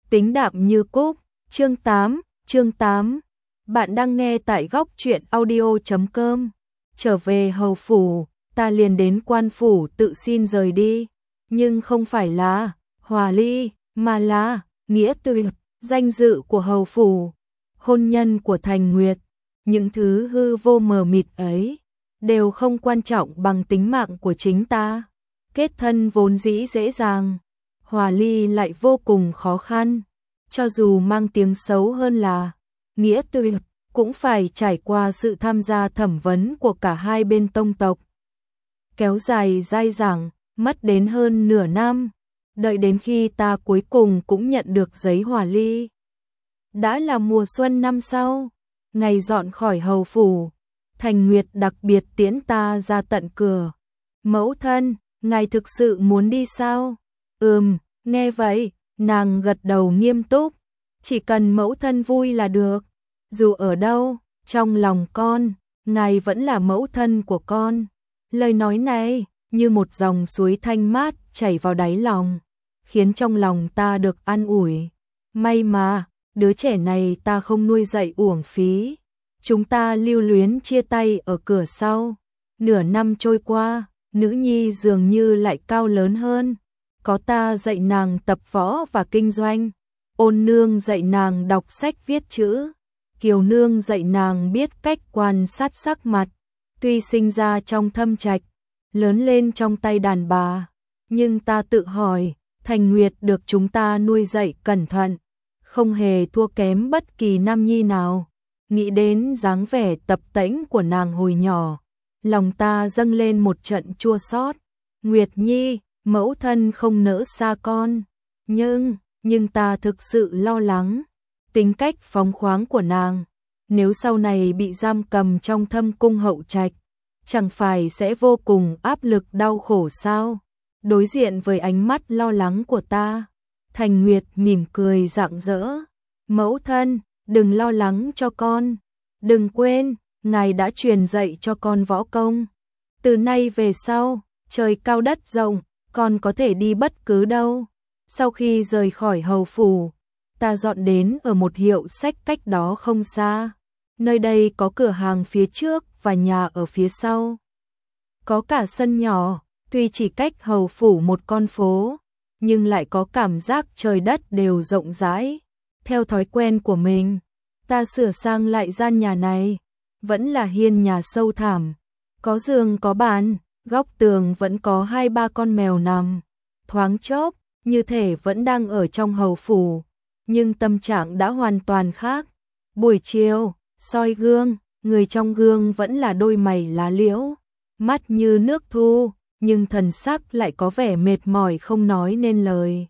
tính đạm như cúc. Chương 8. Bạn đang nghe tại góc truyện audio.com. Trở về hầu phủ, ta liền đến quan phủ tự xin rời đi, nhưng không phải là hòa ly, mà là nghĩa tuyệt, danh dự của hầu phủ, hôn nhân của Thành Nguyệt. Những thứ hư vô mờ mịt ấy đều không quan trọng bằng tính mạng của chính ta. Kết thân vốn dĩ dễ dàng, hòa ly lại vô cùng khó khăn. Cho dù mang tiếng xấu hơn là nghĩa tuyệt, cũng phải trải qua sự tham gia thẩm vấn của cả hai bên tông tộc. Kéo dài dai dẳng, mất đến hơn nửa năm, đợi đến khi ta cuối cùng cũng nhận được giấy hòa ly. Đã là mùa xuân năm sau, ngày dọn khỏi hầu phủ, Thành Nguyệt đặc biệt tiễn ta ra tận cửa. Mẫu thân, ngài thực sự muốn đi sao? Nghe vậy, nàng gật đầu nghiêm túc. Chỉ cần mẫu thân vui là được. Dù ở đâu, trong lòng con, ngài vẫn là mẫu thân của con. Lời nói này, như một dòng suối thanh mát chảy vào đáy lòng, khiến trong lòng ta được an ủi. May mà, đứa trẻ này ta không nuôi dạy uổng phí. Chúng ta lưu luyến chia tay ở cửa sau. Nửa năm trôi qua, nữ nhi dường như lại cao lớn hơn. Có ta dạy nàng tập võ và kinh doanh, Ôn nương dạy nàng đọc sách viết chữ, Kiều nương dạy nàng biết cách quan sát sắc mặt. Tuy sinh ra trong thâm trạch, lớn lên trong tay đàn bà, nhưng ta tự hỏi, Thành Nguyệt được chúng ta nuôi dạy cẩn thận, không hề thua kém bất kỳ nam nhi nào. Nghĩ đến dáng vẻ tập tễnh của nàng hồi nhỏ, lòng ta dâng lên một trận chua xót. Nguyệt Nhi, mẫu thân không nỡ xa con, nhưng ta thực sự lo lắng tính cách phóng khoáng của nàng, nếu sau này bị giam cầm trong thâm cung hậu trạch, chẳng phải sẽ vô cùng áp lực đau khổ sao? Đối diện với ánh mắt lo lắng của ta, Thành Nguyệt mỉm cười rạng rỡ. Mẫu thân, đừng lo lắng cho con, đừng quên, ngài đã truyền dạy cho con võ công. Từ nay về sau, trời cao đất rộng, con có thể đi bất cứ đâu. Sau khi rời khỏi hầu phủ, ta dọn đến ở một hiệu sách cách đó không xa. Nơi đây có cửa hàng phía trước và nhà ở phía sau. Có cả sân nhỏ, tuy chỉ cách hầu phủ một con phố, nhưng lại có cảm giác trời đất đều rộng rãi. Theo thói quen của mình, ta sửa sang lại gian nhà này, vẫn là hiên nhà sâu thẳm, có giường có bàn, góc tường vẫn có 2-3 con mèo nằm. Thoáng chốc, như thể vẫn đang ở trong hầu phủ, nhưng tâm trạng đã hoàn toàn khác. Buổi chiều, soi gương, người trong gương vẫn là đôi mày lá liễu, mắt như nước thu, nhưng thần sắc lại có vẻ mệt mỏi không nói nên lời.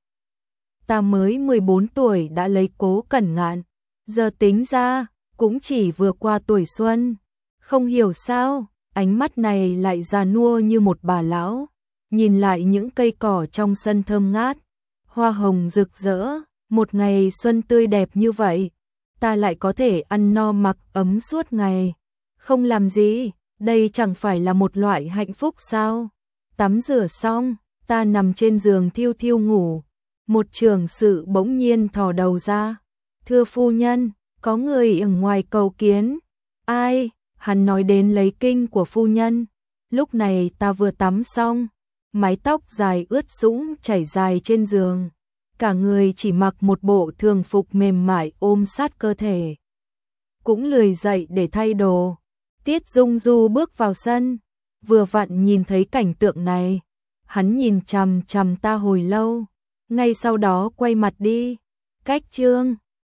Ta mới 14 tuổi đã lấy Cố Cẩn Ngạn, giờ tính ra cũng chỉ vừa qua tuổi xuân. Không hiểu sao, ánh mắt này lại già nua như một bà lão. Nhìn lại những cây cỏ trong sân thơm ngát, hoa hồng rực rỡ, một ngày xuân tươi đẹp như vậy, ta lại có thể ăn no mặc ấm suốt ngày. Không làm gì, đây chẳng phải là một loại hạnh phúc sao? Tắm rửa xong, ta nằm trên giường thiêu thiêu ngủ. Một trưởng sự bỗng nhiên thò đầu ra. Thưa phu nhân, có người ở ngoài cầu kiến. Ai? Hắn nói đến lấy kinh của phu nhân. Lúc này ta vừa tắm xong, mái tóc dài ướt sũng chảy dài trên giường. Cả người chỉ mặc một bộ thường phục mềm mại ôm sát cơ thể. Cũng lười dậy để thay đồ. Tiết Dung Du bước vào sân, vừa vặn nhìn thấy cảnh tượng này. Hắn nhìn chằm chằm ta hồi lâu, ngay sau đó quay mặt đi. Cách chương